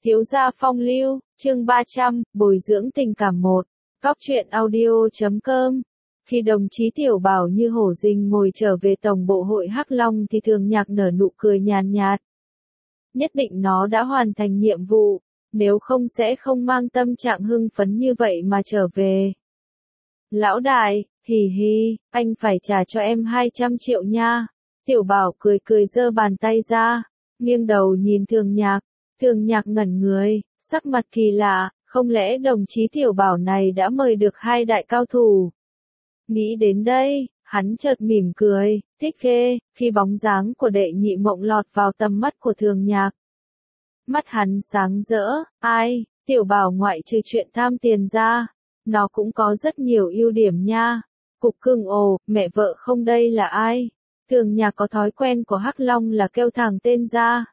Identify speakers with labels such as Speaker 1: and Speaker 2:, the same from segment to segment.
Speaker 1: Thiếu gia phong lưu, chương 300, bồi dưỡng tình cảm 1. Góc truyện audio.com. Khi đồng chí Tiểu Bảo như hổ rình ngồi trở về tổng bộ hội Hắc Long thì Thường Nhạc nở nụ cười nhàn nhạt. Nhất định nó đã hoàn thành nhiệm vụ, nếu không sẽ không mang tâm trạng hưng phấn như vậy mà trở về. Lão đại, hì hì, anh phải trả cho em 200 triệu nha. Tiểu Bảo cười cười giơ bàn tay ra, nghiêng đầu nhìn Thường Nhạc. Thường Nhạc ngẩn người, sắc mặt kỳ lạ, không lẽ đồng chí Tiểu Bảo này đã mời được hai đại cao thủ? Nghĩ đến đây, hắn chợt mỉm cười, thích ghê, khi bóng dáng của Đệ Nhị Mộng lọt vào tầm mắt của Thường Nhạc. Mắt hắn sáng rỡ, ai, Tiểu Bảo ngoại trừ chuyện tham tiền ra, nó cũng có rất nhiều ưu điểm nha. Cục cưng ồ, mẹ vợ không đây là ai? Thường Nhạc có thói quen của Hắc Long là kêu thẳng tên ra.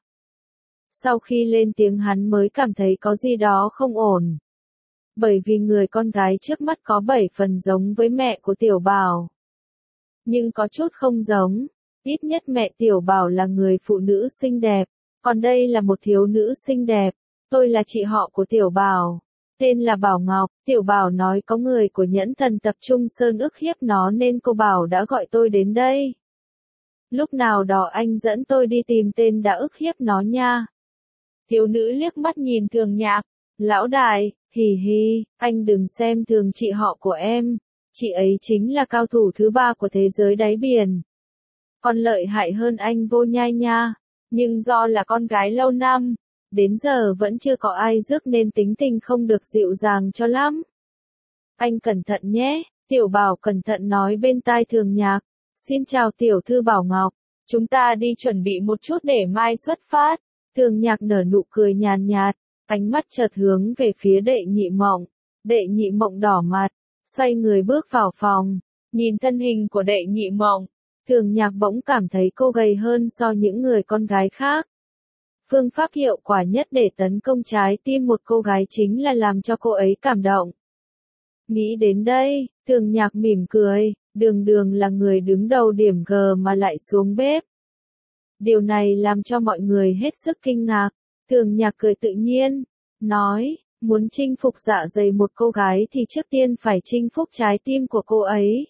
Speaker 1: Sau khi lên tiếng hắn mới cảm thấy có gì đó không ổn. Bởi vì người con gái trước mắt có 7 phần giống với mẹ của Tiểu Bảo. Nhưng có chút không giống, ít nhất mẹ Tiểu Bảo là người phụ nữ xinh đẹp, còn đây là một thiếu nữ xinh đẹp. Tôi là chị họ của Tiểu Bảo, tên là Bảo Ngọc. Tiểu Bảo nói có người của Nhẫn Thần Tập Trung Sơn ức hiếp nó nên cô Bảo đã gọi tôi đến đây. Lúc nào đó anh dẫn tôi đi tìm tên đã ức hiếp nó nha. Thiếu nữ liếc mắt nhìn Thường Nhạc, lão đại, hì hì, anh đừng xem thường chị họ của em, chị ấy chính là cao thủ thứ 3 của thế giới đáy biển. Còn lợi hại hơn anh vô nhai nha, nhưng do là con gái lâu năm, đến giờ vẫn chưa có ai rước nên tính tình không được dịu dàng cho lắm. Anh cẩn thận nhé, Tiểu Bảo cẩn thận nói bên tai Thường Nhạc, xin chào tiểu thư Bảo Ngọc, chúng ta đi chuẩn bị một chút để mai xuất phát. Thường Nhạc nở nụ cười nhàn nhạt, ánh mắt chợt hướng về phía Đệ Nhị Mộng. Đệ Nhị Mộng đỏ mặt, xoay người bước vào phòng, nhìn thân hình của Đệ Nhị Mộng. Thường Nhạc bỗng cảm thấy cô gầy hơn so những người con gái khác. Phương pháp hiệu quả nhất để tấn công trái tim một cô gái chính là làm cho cô ấy cảm động. Nghĩ đến đây, Thường Nhạc mỉm cười, đường là người đứng đầu điểm G mà lại xuống bếp. Điều này làm cho mọi người hết sức kinh ngạc. Thường Nhạc cười tự nhiên, nói, muốn chinh phục dạ dày một cô gái thì trước tiên phải chinh phục trái tim của cô ấy.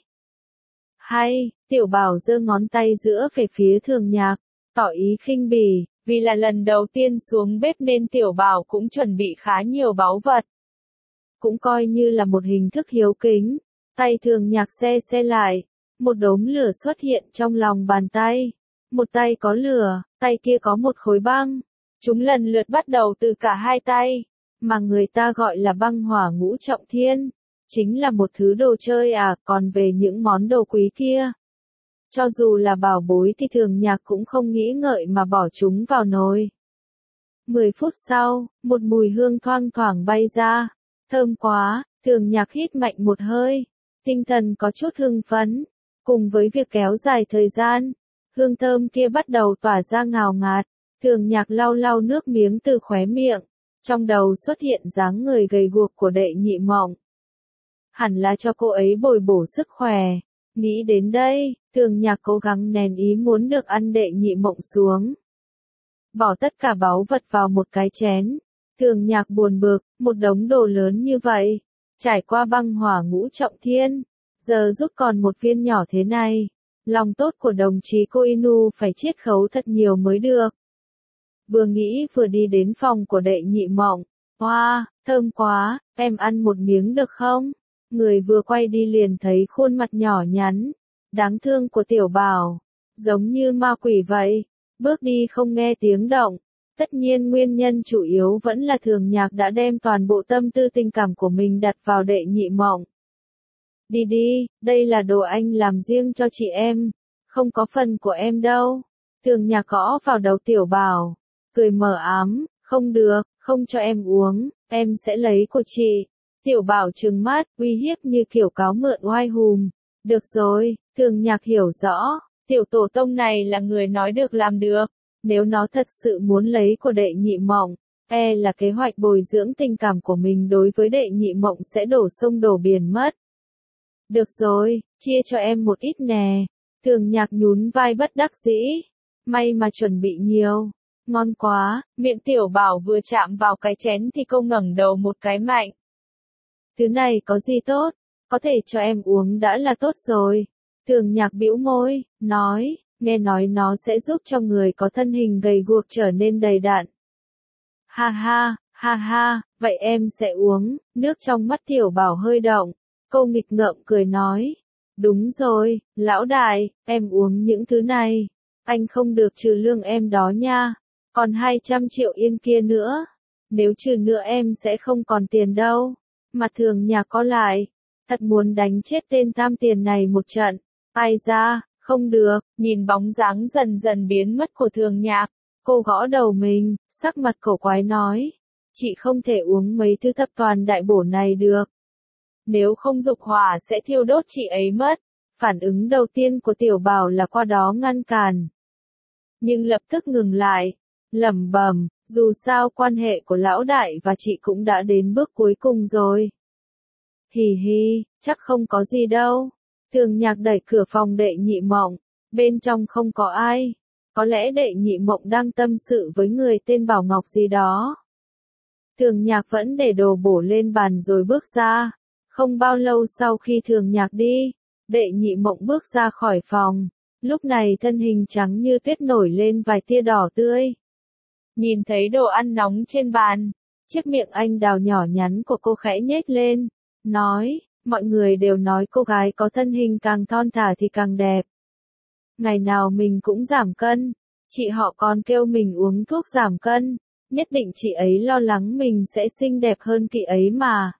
Speaker 1: Hay, Tiểu Bảo giơ ngón tay giữa về phía Thường Nhạc, tỏ ý khinh bỉ, vì là lần đầu tiên xuống bếp nên Tiểu Bảo cũng chuẩn bị khá nhiều báu vật. Cũng coi như là một hình thức hiếu kính. Tay Thường Nhạc xe lại, một đốm lửa xuất hiện trong lòng bàn tay. Một tay có lửa, tay kia có một khối băng. Chúng lần lượt bắt đầu từ cả hai tay, mà người ta gọi là băng hỏa ngũ trọng thiên. Chính là một thứ đồ chơi à, còn về những món đồ quý kia. Cho dù là bảo bối thì Thường Nhạc cũng không nghĩ ngợi mà bỏ chúng vào nồi. 10 phút sau, một mùi hương thoang thoảng bay ra. Thơm quá, Thường Nhạc hít mạnh một hơi. Tinh thần có chút hưng phấn. Cùng với việc kéo dài thời gian, hương thơm kia bắt đầu tỏa ra ngào ngạt. Thường Nhạc lau lau nước miếng từ khóe miệng. Trong đầu xuất hiện dáng người gầy guộc của Đệ Nhị Mộng. Hẳn là cho cô ấy bồi bổ sức khỏe. Nghĩ đến đây, Thường Nhạc cố gắng nén ý muốn được ăn Đệ Nhị Mộng xuống. Bỏ tất cả báu vật vào một cái chén. Thường Nhạc buồn bực, một đống đồ lớn như vậy. Trải qua băng hỏa ngũ trọng thiên. Giờ rút còn một viên nhỏ thế này. Lòng tốt của đồng chí cô Inu phải chiết khấu thật nhiều mới được. Vừa nghĩ vừa đi đến phòng của Đệ Nhị Mộng. Wow, thơm quá, em ăn một miếng được không? Người vừa quay đi liền thấy khuôn mặt nhỏ nhắn, đáng thương của Tiểu Bảo, giống như ma quỷ vậy, bước đi không nghe tiếng động. Tất nhiên nguyên nhân chủ yếu vẫn là Thường Nhạc đã đem toàn bộ tâm tư tình cảm của mình đặt vào Đệ Nhị Mộng. Đi đi, đây là đồ anh làm riêng cho chị em, không có phần của em đâu. Thường Nhạc gõ vào đầu Tiểu Bảo, cười mờ ám, không được, không cho em uống, em sẽ lấy của chị. Tiểu Bảo trừng mắt, uy hiếp như kiểu cáo mượn oai hùm. Được rồi, Thường Nhạc hiểu rõ, tiểu tổ tông này là người nói được làm được. Nếu nó thật sự muốn lấy của Đệ Nhị Mộng, là kế hoạch bồi dưỡng tình cảm của mình đối với Đệ Nhị Mộng sẽ đổ sông đổ biển mất. Được rồi, chia cho em một ít nè. Thường Nhạc nhún vai bất đắc dĩ. May mà chuẩn bị nhiều. ngon quá, miệng Tiểu Bảo vừa chạm vào cái chén thì cô ngẩng đầu một cái mạnh. Thứ này có gì tốt, có thể cho em uống đã là tốt rồi. Thường Nhạc bĩu môi, nói, nghe nói nó sẽ giúp cho người có thân hình gầy guộc trở nên đầy đặn. Ha ha, vậy em sẽ uống, nước trong mắt Tiểu Bảo hơi động. Cô nghịch ngợm cười nói, đúng rồi, lão đại, em uống những thứ này, anh không được trừ lương em đó nha, còn 200 triệu yên kia nữa, nếu trừ nữa em sẽ không còn tiền đâu. Mặt Thường Nhạc co lại, thật muốn đánh chết tên tham tiền này một trận, ai ra, không được, nhìn bóng dáng dần dần biến mất của Thường Nhạc, cô gõ đầu mình, sắc mặt cổ quái nói, chị không thể uống mấy thứ thập toàn đại bổ này được. Nếu không dục hỏa sẽ thiêu đốt chị ấy mất. Phản ứng đầu tiên của Tiểu Bảo là qua đó ngăn cản. Nhưng lập tức ngừng lại, lẩm bẩm, dù sao quan hệ của lão đại và chị cũng đã đến bước cuối cùng rồi. Hì hì, chắc không có gì đâu. Thường Nhạc đẩy cửa phòng Đệ Nhị Mộng, bên trong không có ai. Có lẽ Đệ Nhị Mộng đang tâm sự với người tên Bảo Ngọc gì đó. Thường Nhạc vẫn để đồ bổ lên bàn rồi bước ra. Không bao lâu sau khi Thường Nhạc đi, Đệ Nhị Mộng bước ra khỏi phòng. Lúc này thân hình trắng như tuyết nổi lên vài tia đỏ tươi. Nhìn thấy đồ ăn nóng trên bàn, chiếc miệng anh đào nhỏ nhắn của cô khẽ nhếch lên, nói, mọi người đều nói cô gái có thân hình càng thon thả thì càng đẹp. Ngày nào mình cũng giảm cân, chị họ còn kêu mình uống thuốc giảm cân, nhất định chị ấy lo lắng mình sẽ xinh đẹp hơn chị ấy mà.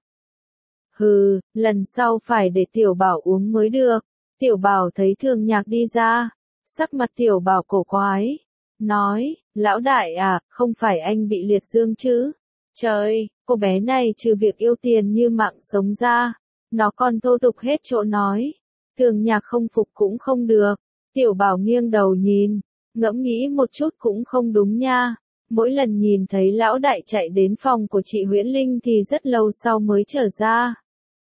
Speaker 1: Hừ, lần sau phải để Tiểu Bảo uống mới được. Tiểu Bảo thấy Thường Nhạc đi ra, sắc mặt Tiểu Bảo cổ quái, nói, lão đại à, không phải anh bị liệt dương chứ? Trời, cô bé này trừ việc yêu tiền như mạng sống ra, nó còn thô tục hết chỗ nói. Thường Nhạc không phục cũng không được. Tiểu Bảo nghiêng đầu nhìn, ngẫm nghĩ một chút cũng không đúng nha. Mỗi lần nhìn thấy lão đại chạy đến phòng của chị Huyễn Linh thì rất lâu sau mới trở ra.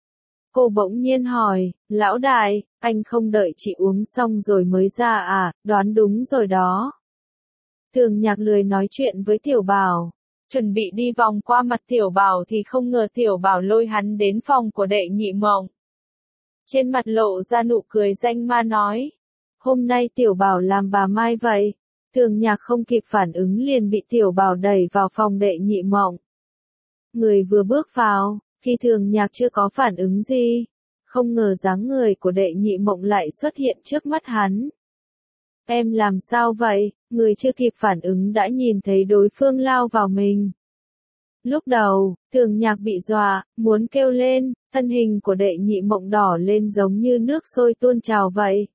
Speaker 1: Cô bỗng nhiên hỏi, lão đại, anh không đợi chị uống xong rồi mới ra à, đoán đúng rồi đó. Thường Nhạc lười nói chuyện với Tiểu Bảo, chuẩn bị đi vòng qua mặt Tiểu Bảo thì không ngờ Tiểu Bảo lôi hắn đến phòng của Đệ Nhị Mộng. Trên mặt lộ ra nụ cười danh ma nói, hôm nay Tiểu Bảo làm bà Mai vậy. Thường Nhạc không kịp phản ứng liền bị Tiểu Bảo đẩy vào phòng Đệ Nhị Mộng. Người vừa bước vào, khi Thường Nhạc chưa có phản ứng gì, không ngờ dáng người của Đệ Nhị Mộng lại xuất hiện trước mắt hắn. Em làm sao vậy? Người chưa kịp phản ứng đã nhìn thấy đối phương lao vào mình. Lúc đầu, Thường Nhạc bị dọa, muốn kêu lên, thân hình của Đệ Nhị Mộng đỏ lên giống như nước sôi tuôn trào vậy.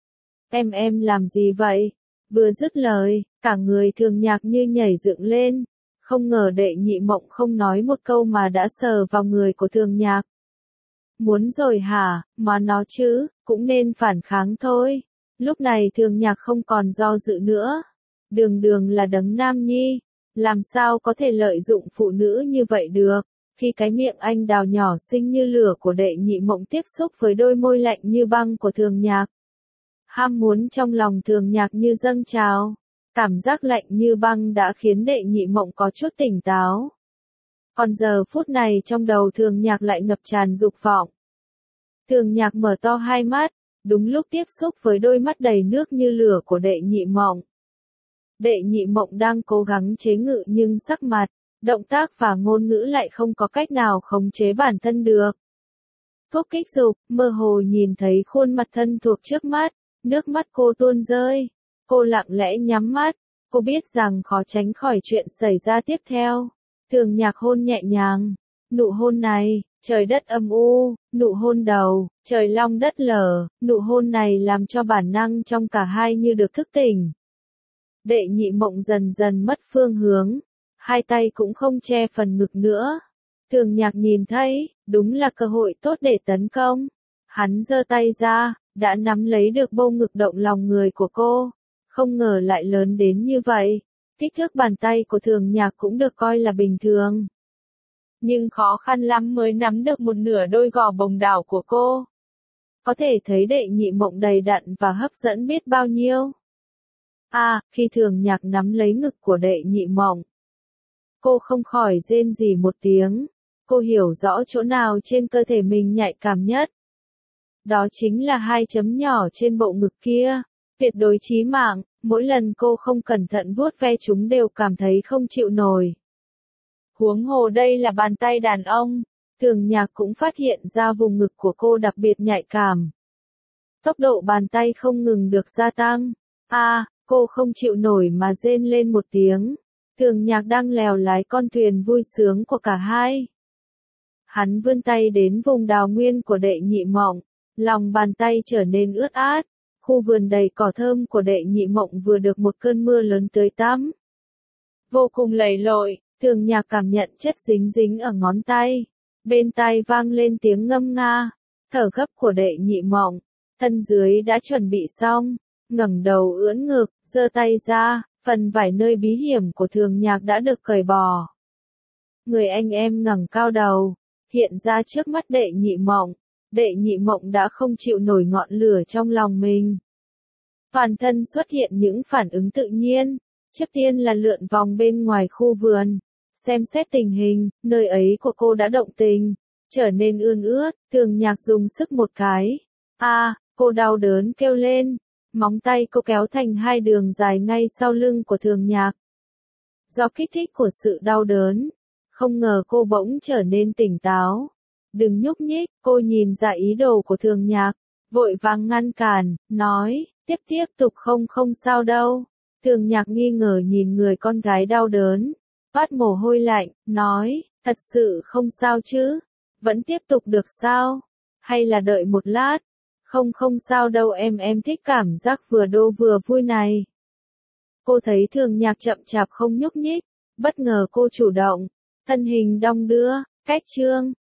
Speaker 1: Em làm gì vậy? Vừa dứt lời, cả người Thường Nhạc như nhảy dựng lên. Không ngờ Đệ Nhị Mộng không nói một câu mà đã sờ vào người của Thường Nhạc. Muốn rồi hả, mà nó chứ, cũng nên phản kháng thôi. Lúc này Thường Nhạc không còn do dự nữa. Đường đường là đấng nam nhi, làm sao có thể lợi dụng phụ nữ như vậy được. Khi cái miệng anh đào nhỏ xinh như lửa của Đệ Nhị Mộng tiếp xúc với đôi môi lạnh như băng của Thường Nhạc. Ham muốn trong lòng Thường Nhạc như dâng trào. Cảm giác lạnh như băng đã khiến Đệ Nhị Mộng có chút tỉnh táo. Còn giờ phút này trong đầu Thường Nhạc lại ngập tràn dục vọng. Thường Nhạc mở to hai mắt, đúng lúc tiếp xúc với đôi mắt đầy nước như lửa của Đệ Nhị Mộng. Đệ Nhị Mộng đang cố gắng chế ngự nhưng sắc mặt, động tác và ngôn ngữ lại không có cách nào khống chế bản thân được. Thuốc kích dục, mơ hồ nhìn thấy khuôn mặt thân thuộc trước mắt, nước mắt cô tuôn rơi. Cô lặng lẽ nhắm mắt, cô biết rằng khó tránh khỏi chuyện xảy ra tiếp theo. Thường Nhạc hôn nhẹ nhàng, nụ hôn này, trời đất âm u, nụ hôn đầu, trời long đất lở, nụ hôn này làm cho bản năng trong cả hai như được thức tỉnh. Đệ Nhị Mộng dần dần mất phương hướng, hai tay cũng không che phần ngực nữa. Thường Nhạc nhìn thấy, đúng là cơ hội tốt để tấn công. Hắn giơ tay ra, đã nắm lấy được bâu ngực động lòng người của cô. Không ngờ lại lớn đến như vậy. Kích thước bàn tay của Thường Nhạc cũng được coi là bình thường. Nhưng khó khăn lắm mới nắm được một nửa đôi gò bồng đảo của cô. Có thể thấy Đệ Nhị Mộng đầy đặn và hấp dẫn biết bao nhiêu. Khi Thường Nhạc nắm lấy ngực của Đệ Nhị Mộng, cô không khỏi rên rỉ một tiếng. Cô hiểu rõ chỗ nào trên cơ thể mình nhạy cảm nhất. Đó chính là 2 chấm nhỏ trên bộ ngực kia. Tuyệt đối chí mạng, mỗi lần cô không cẩn thận vuốt ve chúng đều cảm thấy không chịu nổi. Huống hồ đây là bàn tay đàn ông. Thường Nhạc cũng phát hiện ra vùng ngực của cô đặc biệt nhạy cảm. Tốc độ bàn tay không ngừng được gia tăng. Cô không chịu nổi mà rên lên một tiếng. Thường Nhạc đang lèo lái con thuyền vui sướng của cả hai. Hắn vươn tay đến vùng đào nguyên của Đệ Nhị Mộng, lòng bàn tay trở nên ướt át. Khu vườn đầy cỏ thơm của Đệ Nhị Mộng vừa được một cơn mưa lớn tưới tắm. Vô cùng lầy lội, Thường Nhạc cảm nhận chất dính dính ở ngón tay. Bên tai vang lên tiếng ngâm nga, thở gấp của Đệ Nhị Mộng. Thân dưới đã chuẩn bị xong, ngẩng đầu ưỡn ngực, giơ tay ra, phần vải nơi bí hiểm của Thường Nhạc đã được cởi bỏ. Người anh em ngẩng cao đầu, hiện ra trước mắt Đệ Nhị Mộng. Đệ Nhị Mộng đã không chịu nổi ngọn lửa trong lòng mình. Toàn thân xuất hiện những phản ứng tự nhiên. Trước tiên là lượn vòng bên ngoài khu vườn, xem xét tình hình, nơi ấy của cô đã động tình, trở nên ươn ướt. Thường Nhạc dùng sức một cái. Cô đau đớn kêu lên. Móng tay cô kéo thành 2 đường dài ngay sau lưng của Thường Nhạc. Do kích thích của sự đau đớn, không ngờ cô bỗng trở nên tỉnh táo. Đừng nhúc nhích, cô nhìn ra ý đồ của Thường Nhạc, vội vàng ngăn cản, nói, tiếp tục không sao đâu. Thường Nhạc nghi ngờ nhìn người con gái đau đớn, toát mồ hôi lạnh, nói, thật sự không sao chứ? Vẫn tiếp tục được sao? Hay là đợi một lát? Không sao đâu em thích cảm giác vừa đô vừa vui này. Cô thấy Thường Nhạc chậm chạp không nhúc nhích, bất ngờ cô chủ động, thân hình đong đưa, cách chương.